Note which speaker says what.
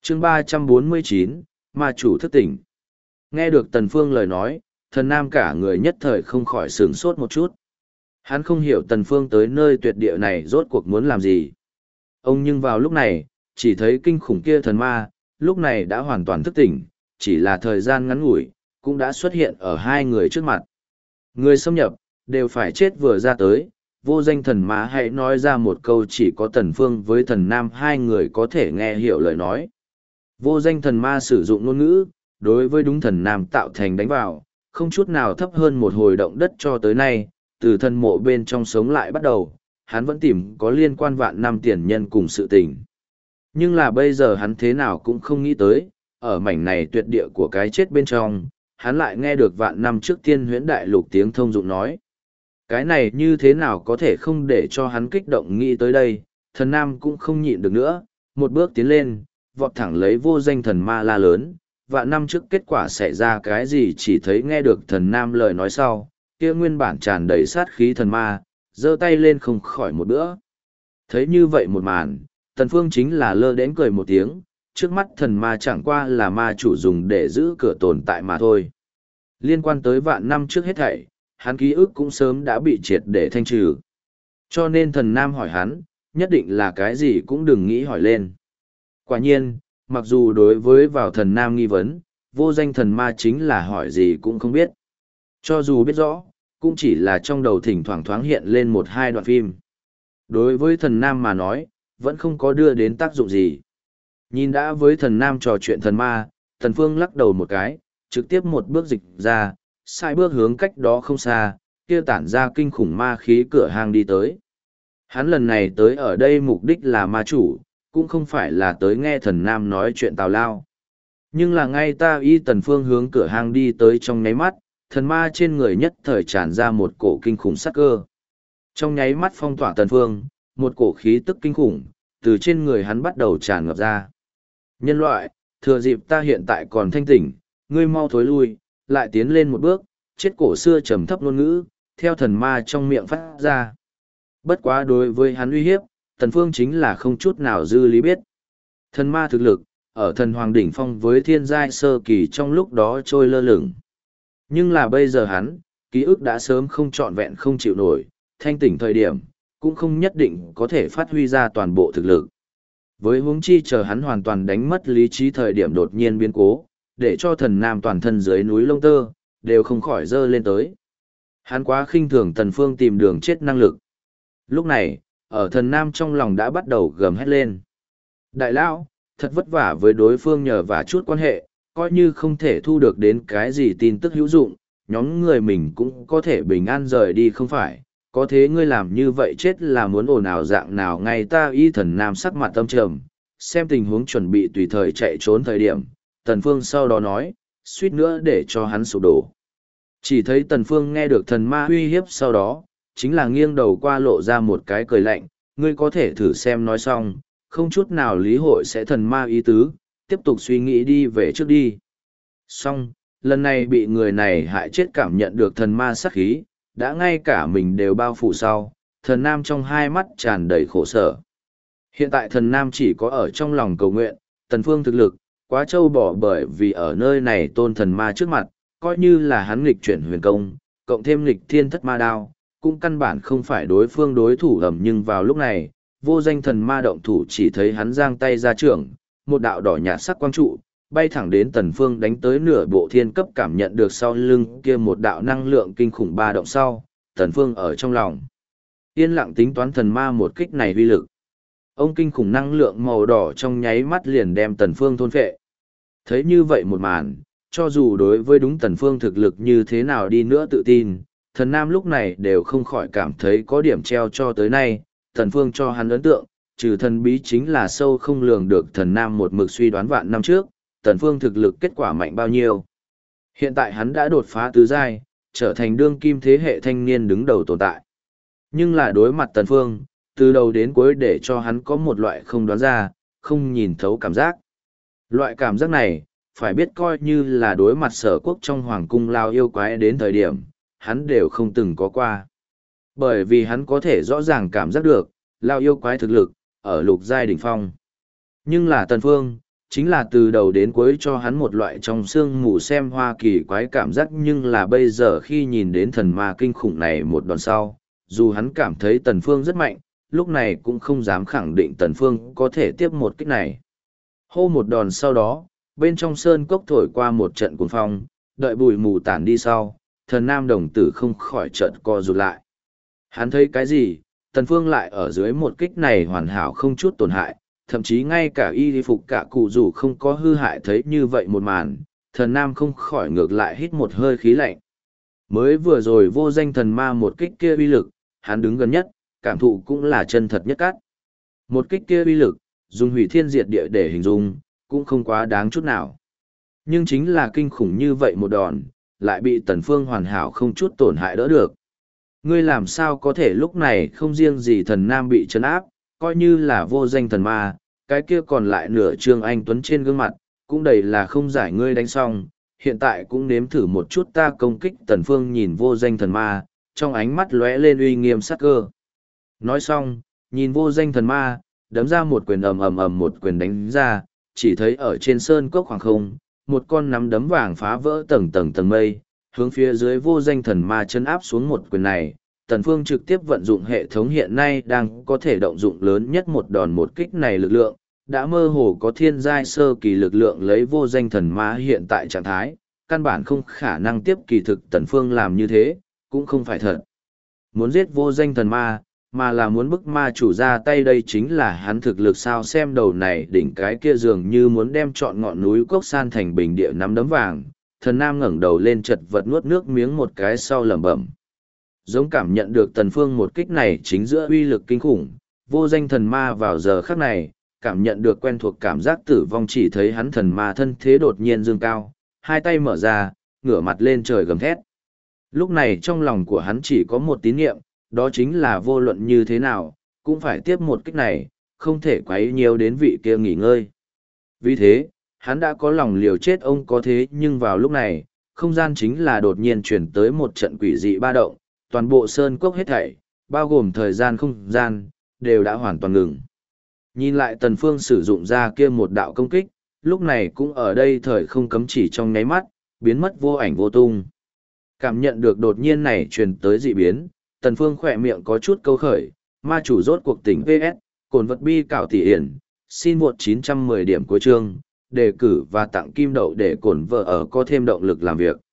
Speaker 1: chương 349, ma chủ thức tỉnh. Nghe được Tần Phương lời nói, thần nam cả người nhất thời không khỏi sửng sốt một chút. Hắn không hiểu Tần Phương tới nơi tuyệt địa này rốt cuộc muốn làm gì. Ông nhưng vào lúc này, chỉ thấy kinh khủng kia thần ma, lúc này đã hoàn toàn thức tỉnh, chỉ là thời gian ngắn ngủi, cũng đã xuất hiện ở hai người trước mặt. Người xâm nhập, đều phải chết vừa ra tới, vô danh thần ma hãy nói ra một câu chỉ có Tần Phương với thần nam hai người có thể nghe hiểu lời nói. Vô danh thần ma sử dụng ngôn ngữ, đối với đúng thần nam tạo thành đánh vào, không chút nào thấp hơn một hồi động đất cho tới nay, từ thần mộ bên trong sống lại bắt đầu, hắn vẫn tìm có liên quan vạn năm tiền nhân cùng sự tình. Nhưng là bây giờ hắn thế nào cũng không nghĩ tới, ở mảnh này tuyệt địa của cái chết bên trong, hắn lại nghe được vạn năm trước tiên huyễn đại lục tiếng thông dụng nói. Cái này như thế nào có thể không để cho hắn kích động nghĩ tới đây, thần nam cũng không nhịn được nữa, một bước tiến lên, vọt thẳng lấy vô danh thần ma la lớn, vạn năm trước kết quả xảy ra cái gì chỉ thấy nghe được thần nam lời nói sau, kia nguyên bản tràn đầy sát khí thần ma, giơ tay lên không khỏi một bữa. Thấy như vậy một màn, Tần Phương chính là lơ đễnh cười một tiếng, trước mắt thần ma chẳng qua là ma chủ dùng để giữ cửa tồn tại mà thôi. Liên quan tới vạn năm trước hết thảy, hắn ký ức cũng sớm đã bị triệt để thanh trừ. Cho nên thần nam hỏi hắn, nhất định là cái gì cũng đừng nghĩ hỏi lên. Quả nhiên, mặc dù đối với vào thần nam nghi vấn, vô danh thần ma chính là hỏi gì cũng không biết. Cho dù biết rõ, cũng chỉ là trong đầu thỉnh thoảng thoáng hiện lên một hai đoạn phim. Đối với thần nam mà nói, vẫn không có đưa đến tác dụng gì. Nhìn đã với thần nam trò chuyện thần ma, thần phương lắc đầu một cái, trực tiếp một bước dịch ra, sai bước hướng cách đó không xa, kia tản ra kinh khủng ma khí cửa hang đi tới. Hắn lần này tới ở đây mục đích là ma chủ, cũng không phải là tới nghe thần nam nói chuyện tào lao. Nhưng là ngay ta y tần phương hướng cửa hang đi tới trong nháy mắt, thần ma trên người nhất thời tràn ra một cổ kinh khủng sắc cơ. Trong nháy mắt phong tỏa tần phương, một cổ khí tức kinh khủng, từ trên người hắn bắt đầu tràn ngập ra. Nhân loại, thừa dịp ta hiện tại còn thanh tỉnh, ngươi mau thối lui, lại tiến lên một bước, chết cổ xưa trầm thấp ngôn ngữ, theo thần ma trong miệng phát ra. Bất quá đối với hắn uy hiếp, Tần Phương chính là không chút nào dư lý biết. Thần ma thực lực, ở thần hoàng đỉnh phong với thiên giai sơ kỳ trong lúc đó trôi lơ lửng. Nhưng là bây giờ hắn, ký ức đã sớm không trọn vẹn không chịu nổi, thanh tỉnh thời điểm, cũng không nhất định có thể phát huy ra toàn bộ thực lực. Với huống chi chờ hắn hoàn toàn đánh mất lý trí thời điểm đột nhiên biến cố, để cho thần nam toàn thân dưới núi lông tơ, đều không khỏi dơ lên tới. Hắn quá khinh thường Tần Phương tìm đường chết năng lực. Lúc này, ở thần nam trong lòng đã bắt đầu gầm hét lên. Đại lão, thật vất vả với đối phương nhờ vả chút quan hệ, coi như không thể thu được đến cái gì tin tức hữu dụng, nhóm người mình cũng có thể bình an rời đi không phải. Có thế ngươi làm như vậy chết là muốn ồn ào dạng nào ngay ta y thần nam sắc mặt tâm trầm, xem tình huống chuẩn bị tùy thời chạy trốn thời điểm, Tần Phương sau đó nói, suýt nữa để cho hắn sụp đổ. Chỉ thấy Tần Phương nghe được thần ma uy hiếp sau đó, chính là nghiêng đầu qua lộ ra một cái cười lạnh, ngươi có thể thử xem nói xong, không chút nào lý hội sẽ thần ma ý tứ, tiếp tục suy nghĩ đi về trước đi. Xong, lần này bị người này hại chết cảm nhận được thần ma sát khí, đã ngay cả mình đều bao phủ sau, thần nam trong hai mắt tràn đầy khổ sở. Hiện tại thần nam chỉ có ở trong lòng cầu nguyện, Tần Phương thực lực, quá trâu bỏ bởi vì ở nơi này tôn thần ma trước mặt, coi như là hắn nghịch chuyển huyền công, cộng thêm nghịch thiên thất ma đao, cũng căn bản không phải đối phương đối thủ ẩm nhưng vào lúc này, vô danh thần ma động thủ chỉ thấy hắn giang tay ra trưởng, một đạo đỏ nhạt sắc quang trụ, bay thẳng đến Tần Phương đánh tới nửa bộ thiên cấp cảm nhận được sau lưng kia một đạo năng lượng kinh khủng ba động sau, Tần Phương ở trong lòng. Yên lặng tính toán thần ma một kích này uy lực. Ông kinh khủng năng lượng màu đỏ trong nháy mắt liền đem Tần Phương thôn phệ. Thấy như vậy một màn, cho dù đối với đúng Tần Phương thực lực như thế nào đi nữa tự tin, thần nam lúc này đều không khỏi cảm thấy có điểm treo cho tới nay, Tần Phương cho hắn ấn tượng, trừ thần bí chính là sâu không lường được thần nam một mực suy đoán vạn năm trước, Tần Phương thực lực kết quả mạnh bao nhiêu. Hiện tại hắn đã đột phá tứ giai, trở thành đương kim thế hệ thanh niên đứng đầu tồn tại. Nhưng là đối mặt Tần Phương, từ đầu đến cuối để cho hắn có một loại không đoán ra, không nhìn thấu cảm giác. Loại cảm giác này, phải biết coi như là đối mặt Sở Quốc trong hoàng cung lao yêu quái đến thời điểm, hắn đều không từng có qua. Bởi vì hắn có thể rõ ràng cảm giác được, lao yêu quái thực lực, ở lục giai đỉnh phong. Nhưng là Tần Phương, chính là từ đầu đến cuối cho hắn một loại trong sương mù xem hoa kỳ quái cảm giác, nhưng là bây giờ khi nhìn đến thần ma kinh khủng này một đòn sau, dù hắn cảm thấy Tần Phương rất mạnh, lúc này cũng không dám khẳng định Tần Phương có thể tiếp một kích này. Hô một đòn sau đó, bên trong sơn cốc thổi qua một trận cuồng phong, đợi bụi mù tản đi sau, thần nam đồng tử không khỏi chợt co rụt lại. Hắn thấy cái gì, Tần Phương lại ở dưới một kích này hoàn hảo không chút tổn hại, thậm chí ngay cả y phục cả cụ dù không có hư hại, thấy như vậy một màn, thần nam không khỏi ngược lại hít một hơi khí lạnh. Mới vừa rồi vô danh thần ma một kích kia uy lực, hắn đứng gần nhất, cảm thụ cũng là chân thật nhất cắt. Một kích kia uy lực, dùng hủy thiên diệt địa để hình dung, cũng không quá đáng chút nào. Nhưng chính là kinh khủng như vậy một đòn, lại bị Tần Phương hoàn hảo không chút tổn hại đỡ được. Ngươi làm sao có thể lúc này không riêng gì thần nam bị trấn áp, coi như là vô danh thần ma, cái kia còn lại nửa trương anh tuấn trên gương mặt, cũng đầy là không giải ngươi đánh xong, hiện tại cũng nếm thử một chút ta công kích. Tần Phương nhìn vô danh thần ma, trong ánh mắt lóe lên uy nghiêm sắc cơ. Nói xong, nhìn vô danh thần ma, đấm ra một quyền ầm ầm ầm một quyền đánh ra, chỉ thấy ở trên sơn cốc khoảng không, một con nắm đấm vàng phá vỡ tầng tầng tầng mây, hướng phía dưới vô danh thần ma chân áp xuống một quyền này. Tần Phương trực tiếp vận dụng hệ thống hiện nay đang có thể động dụng lớn nhất một đòn một kích này lực lượng, đã mơ hồ có thiên giai sơ kỳ lực lượng, lấy vô danh thần ma hiện tại trạng thái, căn bản không khả năng tiếp. Kỳ thực Tần Phương làm như thế, cũng không phải thật muốn giết vô danh thần ma, mà là muốn bức ma chủ ra tay. Đây chính là hắn thực lực sao? Xem đầu này đỉnh cái kia dường như muốn đem trọn ngọn núi cốc san thành bình địa nắm đấm vàng. Thần nam ngẩng đầu lên chật vật nuốt nước miếng một cái sau lẩm bẩm. Giống cảm nhận được Tần Phương một kích này chính giữa uy lực kinh khủng, vô danh thần ma vào giờ khắc này, cảm nhận được quen thuộc cảm giác tử vong. Chỉ thấy hắn thần ma thân thế đột nhiên dương cao, hai tay mở ra, ngửa mặt lên trời gầm thét. Lúc này trong lòng của hắn chỉ có một tín niệm, đó chính là vô luận như thế nào, cũng phải tiếp một kích này, không thể quấy nhiều đến vị kia nghỉ ngơi. Vì thế, hắn đã có lòng liều chết ông có thế. Nhưng vào lúc này, không gian chính là đột nhiên chuyển tới một trận quỷ dị ba động, toàn bộ sơn cốc hết thảy, bao gồm thời gian không gian, đều đã hoàn toàn ngừng. Nhìn lại Tần Phương sử dụng ra kia một đạo công kích, lúc này cũng ở đây thời không cấm chỉ trong nháy mắt, biến mất vô ảnh vô tung. Cảm nhận được đột nhiên này truyền tới dị biến, Tần Phương khỏe miệng có chút câu khởi, ma chủ rốt cuộc tỉnh PS, cồn vật bi cảo tỷ hiển, xin một 910 điểm cuối chương, đề cử và tặng kim đậu để cồn vợ ở có thêm động lực làm việc.